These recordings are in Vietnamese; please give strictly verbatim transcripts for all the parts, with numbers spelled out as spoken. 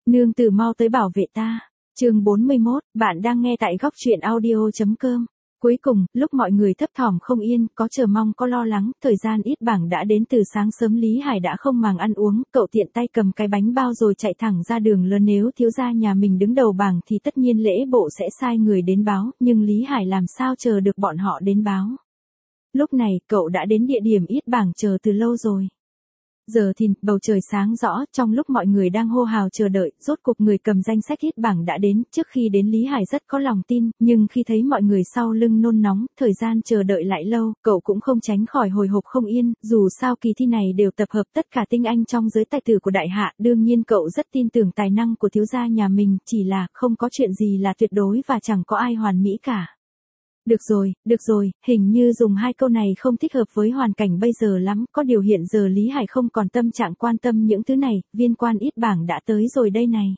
Nương tử mau tới bảo vệ ta. Chương bốn mươi mốt, bạn đang nghe tại góc truyện audio chấm com. Cuối cùng, lúc mọi người thấp thỏm không yên, có chờ mong có lo lắng, thời gian ít bảng đã đến từ sáng sớm Lý Hải đã không màng ăn uống, cậu tiện tay cầm cái bánh bao rồi chạy thẳng ra đường lớn. Nếu thiếu gia nhà mình đứng đầu bảng thì tất nhiên lễ bộ sẽ sai người đến báo, nhưng Lý Hải làm sao chờ được bọn họ đến báo. Lúc này, cậu đã đến địa điểm ít bảng chờ từ lâu rồi. Giờ thìn, bầu trời sáng rõ, trong lúc mọi người đang hô hào chờ đợi, rốt cuộc người cầm danh sách hit bảng đã đến. Trước khi đến Lý Hải rất có lòng tin, nhưng khi thấy mọi người sau lưng nôn nóng, thời gian chờ đợi lại lâu, cậu cũng không tránh khỏi hồi hộp không yên. Dù sao kỳ thi này đều tập hợp tất cả tinh anh trong giới tài tử của đại hạ, đương nhiên cậu rất tin tưởng tài năng của thiếu gia nhà mình, chỉ là không có chuyện gì là tuyệt đối và chẳng có ai hoàn mỹ cả. Được rồi, được rồi, hình như dùng hai câu này không thích hợp với hoàn cảnh bây giờ lắm, có điều hiện giờ Lý Hải không còn tâm trạng quan tâm những thứ này, viên quan ít bảng đã tới rồi đây này.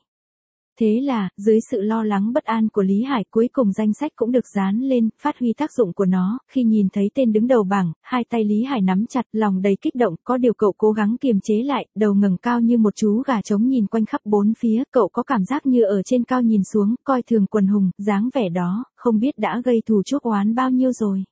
Thế là, dưới sự lo lắng bất an của Lý Hải cuối cùng danh sách cũng được dán lên, phát huy tác dụng của nó, khi nhìn thấy tên đứng đầu bảng, hai tay Lý Hải nắm chặt, lòng đầy kích động, có điều cậu cố gắng kiềm chế lại, đầu ngẩng cao như một chú gà trống nhìn quanh khắp bốn phía, cậu có cảm giác như ở trên cao nhìn xuống, coi thường quần hùng, dáng vẻ đó, không biết đã gây thù chuốc oán bao nhiêu rồi.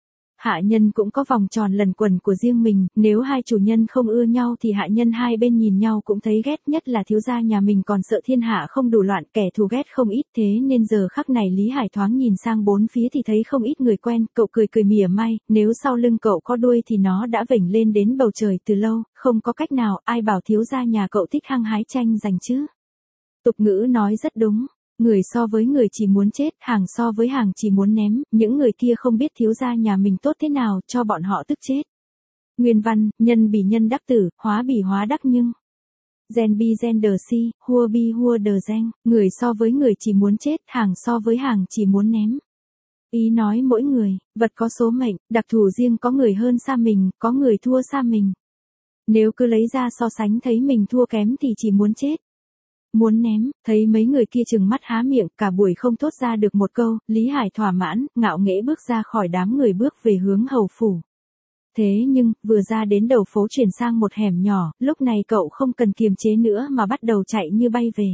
Hạ nhân cũng có vòng tròn lần quần của riêng mình, nếu hai chủ nhân không ưa nhau thì hạ nhân hai bên nhìn nhau cũng thấy ghét, nhất là thiếu gia nhà mình còn sợ thiên hạ không đủ loạn, kẻ thù ghét không ít, thế nên giờ khắc này Lý Hải thoáng nhìn sang bốn phía thì thấy không ít người quen, cậu cười cười mỉa mai, nếu sau lưng cậu có đuôi thì nó đã vểnh lên đến bầu trời từ lâu, không có cách nào, ai bảo thiếu gia nhà cậu thích hăng hái tranh giành chứ. Tục ngữ nói rất đúng. Người so với người chỉ muốn chết, hàng so với hàng chỉ muốn ném, những người kia không biết thiếu gia nhà mình tốt thế nào, cho bọn họ tức chết. Nguyên văn, nhân bỉ nhân đắc tử, hóa bỉ hóa đắc nhưng. Gen bi gen đờ si, hua bi hua đờ gen, người so với người chỉ muốn chết, hàng so với hàng chỉ muốn ném. Ý nói mỗi người, vật có số mệnh, đặc thù riêng, có người hơn xa mình, có người thua xa mình. Nếu cứ lấy ra so sánh thấy mình thua kém thì chỉ muốn chết. Muốn ném, thấy mấy người kia trừng mắt há miệng, cả buổi không thốt ra được một câu, Lý Hải thỏa mãn, ngạo nghễ bước ra khỏi đám người bước về hướng hầu phủ. Thế nhưng, vừa ra đến đầu phố chuyển sang một hẻm nhỏ, lúc này cậu không cần kiềm chế nữa mà bắt đầu chạy như bay về.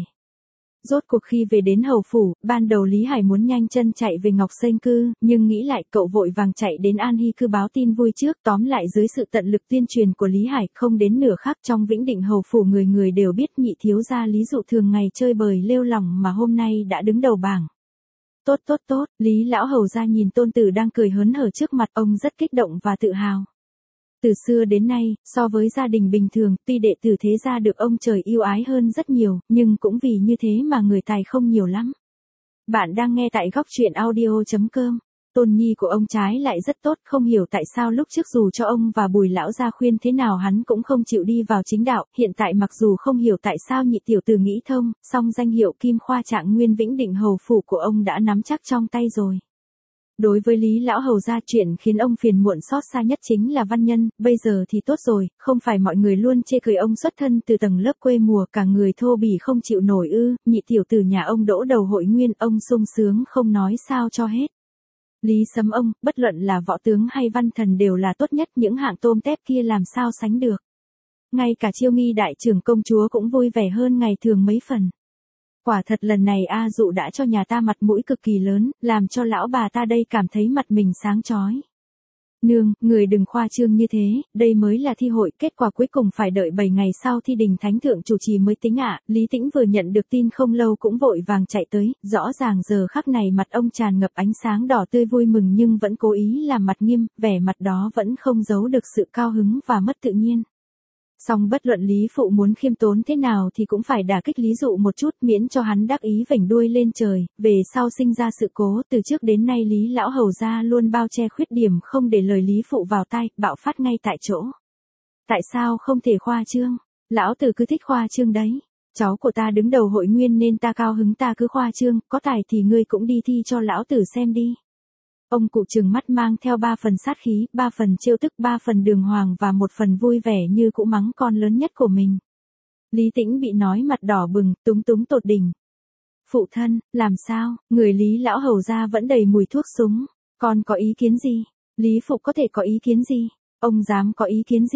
Rốt cuộc khi về đến hầu phủ, ban đầu Lý Hải muốn nhanh chân chạy về Ngọc Xanh Cư, nhưng nghĩ lại cậu vội vàng chạy đến An Hy Cư báo tin vui trước. Tóm lại dưới sự tận lực tuyên truyền của Lý Hải, không đến nửa khắc trong Vĩnh Định hầu phủ người người đều biết nhị thiếu gia Lý Dụ thường ngày chơi bời lêu lỏng mà hôm nay đã đứng đầu bảng. Tốt tốt tốt, Lý lão hầu gia nhìn tôn tử đang cười hớn hở trước mặt ông rất kích động và tự hào. Từ xưa đến nay, so với gia đình bình thường, tuy đệ tử thế gia được ông trời yêu ái hơn rất nhiều, nhưng cũng vì như thế mà người tài không nhiều lắm. Bạn đang nghe tại góc truyện audio chấm com. Tôn nhi của ông trái lại rất tốt, không hiểu tại sao lúc trước dù cho ông và Bùi lão gia khuyên thế nào hắn cũng không chịu đi vào chính đạo, hiện tại mặc dù không hiểu tại sao nhị tiểu tử nghĩ thông, song danh hiệu Kim Khoa Trạng Nguyên Vĩnh Định hầu phủ của ông đã nắm chắc trong tay rồi. Đối với Lý lão hầu gia, chuyện khiến ông phiền muộn xót xa nhất chính là văn nhân, bây giờ thì tốt rồi, không phải mọi người luôn chê cười ông xuất thân từ tầng lớp quê mùa, cả người thô bỉ không chịu nổi ư, nhị tiểu tử nhà ông đỗ đầu hội nguyên, ông sung sướng không nói sao cho hết. Lý sấm ông, bất luận là võ tướng hay văn thần đều là tốt nhất, những hạng tôm tép kia làm sao sánh được. Ngay cả Chiêu Nghi đại trưởng công chúa cũng vui vẻ hơn ngày thường mấy phần. Quả thật lần này A Dụ đã cho nhà ta mặt mũi cực kỳ lớn, làm cho lão bà ta đây cảm thấy mặt mình sáng chói. Nương, người đừng khoa trương như thế, đây mới là thi hội, kết quả cuối cùng phải đợi bảy ngày sau thi đình thánh thượng chủ trì mới tính ạ. Lý Tĩnh vừa nhận được tin không lâu cũng vội vàng chạy tới, rõ ràng giờ khắc này mặt ông tràn ngập ánh sáng đỏ tươi vui mừng nhưng vẫn cố ý làm mặt nghiêm, vẻ mặt đó vẫn không giấu được sự cao hứng và mất tự nhiên. Song bất luận Lý phụ muốn khiêm tốn thế nào thì cũng phải đả kích Lý Dụ một chút, miễn cho hắn đắc ý vểnh đuôi lên trời, về sau sinh ra sự cố, từ trước đến nay Lý lão hầu gia luôn bao che khuyết điểm không để lời Lý phụ vào tai, bạo phát ngay tại chỗ. Tại sao không thể khoa trương? Lão tử cứ thích khoa trương đấy. Cháu của ta đứng đầu hội nguyên nên ta cao hứng ta cứ khoa trương, có tài thì ngươi cũng đi thi cho lão tử xem đi. Ông cụ trừng mắt mang theo ba phần sát khí, ba phần trêu tức, ba phần đường hoàng và một phần vui vẻ như cũ mắng con lớn nhất của mình. Lý Tĩnh bị nói mặt đỏ bừng, túng túng tột đỉnh. Phụ thân, làm sao, người Lý lão hầu gia vẫn đầy mùi thuốc súng, con có ý kiến gì? Lý phụ có thể có ý kiến gì? Ông dám có ý kiến gì?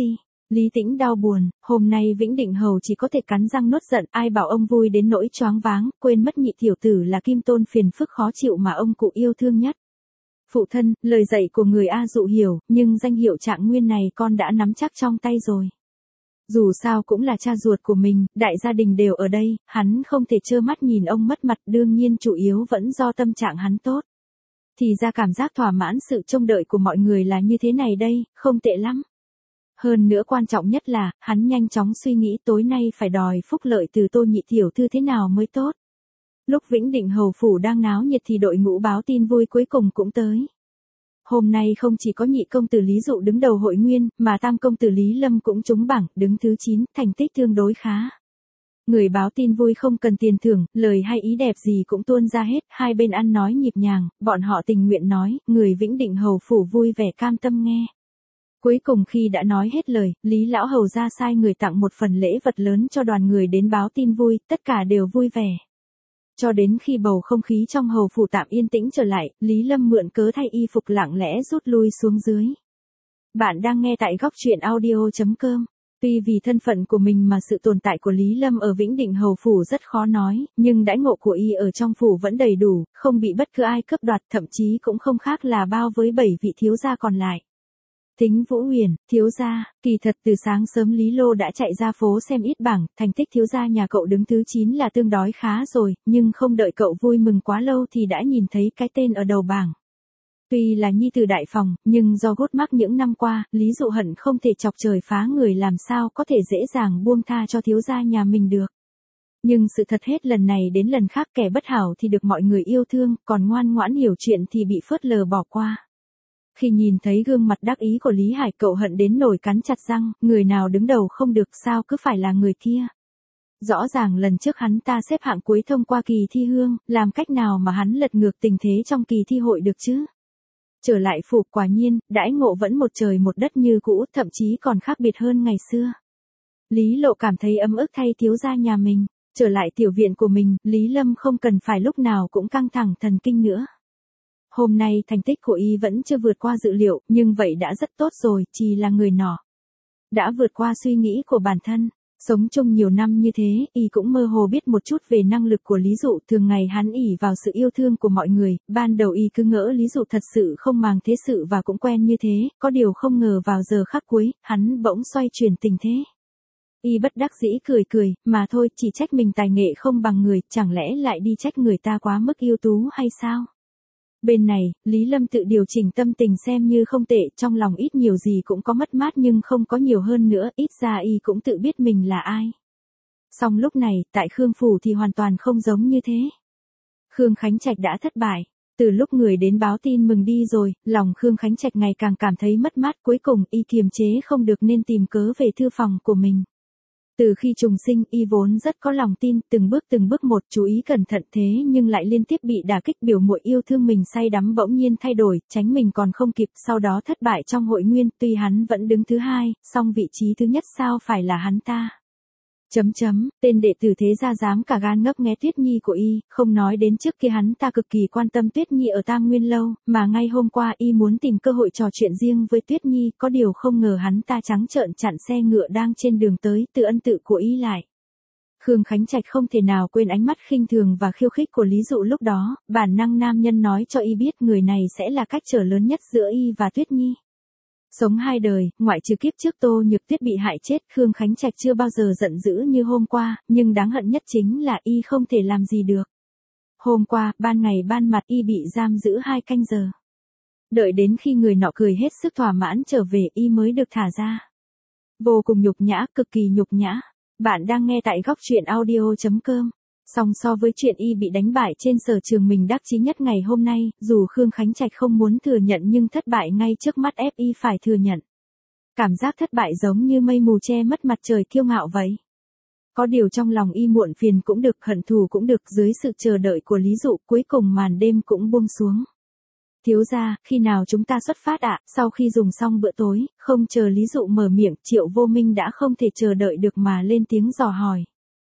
Lý Tĩnh đau buồn, hôm nay Vĩnh Định Hầu chỉ có thể cắn răng nuốt giận, ai bảo ông vui đến nỗi choáng váng, quên mất nhị tiểu tử là Kim Tôn phiền phức khó chịu mà ông cụ yêu thương nhất. Phụ thân, lời dạy của người A Dụ hiểu, nhưng danh hiệu Trạng Nguyên này con đã nắm chắc trong tay rồi. Dù sao cũng là cha ruột của mình, đại gia đình đều ở đây, hắn không thể trơ mắt nhìn ông mất mặt, đương nhiên chủ yếu vẫn do tâm trạng hắn tốt. Thì ra cảm giác thỏa mãn sự trông đợi của mọi người là như thế này đây, không tệ lắm. Hơn nữa quan trọng nhất là, hắn nhanh chóng suy nghĩ tối nay phải đòi phúc lợi từ Tô nhị tiểu thư thế nào mới tốt. Lúc Vĩnh Định Hầu phủ đang náo nhiệt thì đội ngũ báo tin vui cuối cùng cũng tới. Hôm nay không chỉ có nhị công tử Lý Dụ đứng đầu hội nguyên, mà tam công tử Lý Lâm cũng trúng bảng, đứng thứ chín, thành tích tương đối khá. Người báo tin vui không cần tiền thưởng, lời hay ý đẹp gì cũng tuôn ra hết, hai bên ăn nói nhịp nhàng, bọn họ tình nguyện nói, người Vĩnh Định Hầu phủ vui vẻ cam tâm nghe. Cuối cùng khi đã nói hết lời, Lý Lão Hầu ra sai người tặng một phần lễ vật lớn cho đoàn người đến báo tin vui, tất cả đều vui vẻ. Cho đến khi bầu không khí trong hầu phủ tạm yên tĩnh trở lại, Lý Lâm mượn cớ thay y phục lặng lẽ rút lui xuống dưới. Bạn đang nghe tại góc truyện audio chấm com. Tuy vì thân phận của mình mà sự tồn tại của Lý Lâm ở Vĩnh Định Hầu phủ rất khó nói, nhưng đãi ngộ của y ở trong phủ vẫn đầy đủ, không bị bất cứ ai cướp đoạt, thậm chí cũng không khác là bao với bảy vị thiếu gia còn lại. Thính Vũ Huyền, thiếu gia, kỳ thật từ sáng sớm Lý Lô đã chạy ra phố xem ít bảng, thành tích thiếu gia nhà cậu đứng thứ chín là tương đối khá rồi, nhưng không đợi cậu vui mừng quá lâu thì đã nhìn thấy cái tên ở đầu bảng. Tuy là nhi tử đại phòng, nhưng do gút mắc những năm qua, Lý Dụ hận không thể chọc trời phá người làm sao có thể dễ dàng buông tha cho thiếu gia nhà mình được. Nhưng sự thật hết lần này đến lần khác, kẻ bất hảo thì được mọi người yêu thương, còn ngoan ngoãn hiểu chuyện thì bị phớt lờ bỏ qua. Khi nhìn thấy gương mặt đắc ý của Lý Hải, cậu hận đến nổi cắn chặt răng, người nào đứng đầu không được sao cứ phải là người kia. Rõ ràng lần trước hắn ta xếp hạng cuối thông qua kỳ thi hương, làm cách nào mà hắn lật ngược tình thế trong kỳ thi hội được chứ? Trở lại phủ, quả nhiên, đãi ngộ vẫn một trời một đất như cũ, thậm chí còn khác biệt hơn ngày xưa. Lý Lộ cảm thấy ấm ức thay thiếu gia nhà mình. Trở lại tiểu viện của mình, Lý Lâm không cần phải lúc nào cũng căng thẳng thần kinh nữa. Hôm nay thành tích của y vẫn chưa vượt qua dự liệu, nhưng vậy đã rất tốt rồi, chỉ là người nọ. Đã vượt qua suy nghĩ của bản thân. Sống chung nhiều năm như thế, y cũng mơ hồ biết một chút về năng lực của Lý Dụ, thường ngày hắn ỷ vào sự yêu thương của mọi người, ban đầu y cứ ngỡ Lý Dụ thật sự không màng thế sự và cũng quen như thế, có điều không ngờ vào giờ khắc cuối, hắn bỗng xoay chuyển tình thế. Y bất đắc dĩ cười cười, mà thôi, chỉ trách mình tài nghệ không bằng người, chẳng lẽ lại đi trách người ta quá mức ưu tú hay sao? Bên này, Lý Lâm tự điều chỉnh tâm tình xem như không tệ, trong lòng ít nhiều gì cũng có mất mát nhưng không có nhiều hơn nữa, ít ra y cũng tự biết mình là ai. Song lúc này, tại Khương Phủ thì hoàn toàn không giống như thế. Khương Khánh Trạch đã thất bại. Từ lúc người đến báo tin mừng đi rồi, lòng Khương Khánh Trạch ngày càng cảm thấy mất mát, cuối cùng y kiềm chế không được nên tìm cớ về thư phòng của mình. Từ khi trùng sinh, y vốn rất có lòng tin, từng bước từng bước một chú ý cẩn thận thế nhưng lại liên tiếp bị đả kích, biểu muội yêu thương mình say đắm bỗng nhiên thay đổi, tránh mình còn không kịp, sau đó thất bại trong hội nguyên, tuy hắn vẫn đứng thứ hai, song vị trí thứ nhất sao phải là hắn ta. Chấm chấm, tên đệ tử thế gia dám cả gan ngấp nghé Tuyết Nhi của y, không nói đến trước kia hắn ta cực kỳ quan tâm Tuyết Nhi ở Tam Nguyên Lâu, mà ngay hôm qua y muốn tìm cơ hội trò chuyện riêng với Tuyết Nhi, có điều không ngờ hắn ta trắng trợn chặn xe ngựa đang trên đường tới, tự ân tự của y lại. Khương Khánh Trạch không thể nào quên ánh mắt khinh thường và khiêu khích của Lý Dụ lúc đó, bản năng nam nhân nói cho y biết người này sẽ là cách trở lớn nhất giữa y và Tuyết Nhi. Sống hai đời, ngoại trừ kiếp trước Tô Nhược Tuyết bị hại chết, Khương Khánh Trạch chưa bao giờ giận dữ như hôm qua, nhưng đáng hận nhất chính là y không thể làm gì được. Hôm qua, ban ngày ban mặt y bị giam giữ hai canh giờ. Đợi đến khi người nọ cười hết sức thỏa mãn trở về y mới được thả ra. Vô cùng nhục nhã, cực kỳ nhục nhã. Bạn đang nghe tại góc truyện audio chấm com. Song so với chuyện y bị đánh bại trên sở trường mình đắc chí nhất ngày hôm nay, dù Khương Khánh Trạch không muốn thừa nhận nhưng thất bại ngay trước mắt ép y phải thừa nhận. Cảm giác thất bại giống như mây mù che mất mặt trời kiêu ngạo vậy. Có điều trong lòng y muộn phiền cũng được, hận thù cũng được, dưới sự chờ đợi của Lý Dụ cuối cùng màn đêm cũng buông xuống. Thiếu gia, khi nào chúng ta xuất phát ạ? Sau khi dùng xong bữa tối, không chờ Lý Dụ mở miệng, Triệu Vô Minh đã không thể chờ đợi được mà lên tiếng dò hỏi.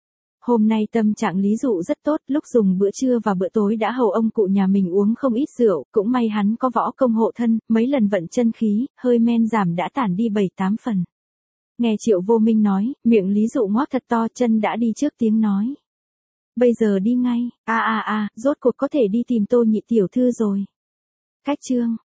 Hôm nay tâm trạng Lý Dụ rất tốt, lúc dùng bữa trưa và bữa tối đã hầu ông cụ nhà mình uống không ít rượu, cũng may hắn có võ công hộ thân, mấy lần vận chân khí, hơi men giảm đã tản đi bảy tám phần. Nghe Triệu Vô Minh nói, miệng Lý Dụ ngoác thật to, chân đã đi trước tiếng nói. Bây giờ đi ngay, a a a, rốt cuộc có thể đi tìm Tô Nhị tiểu thư rồi. Cách chương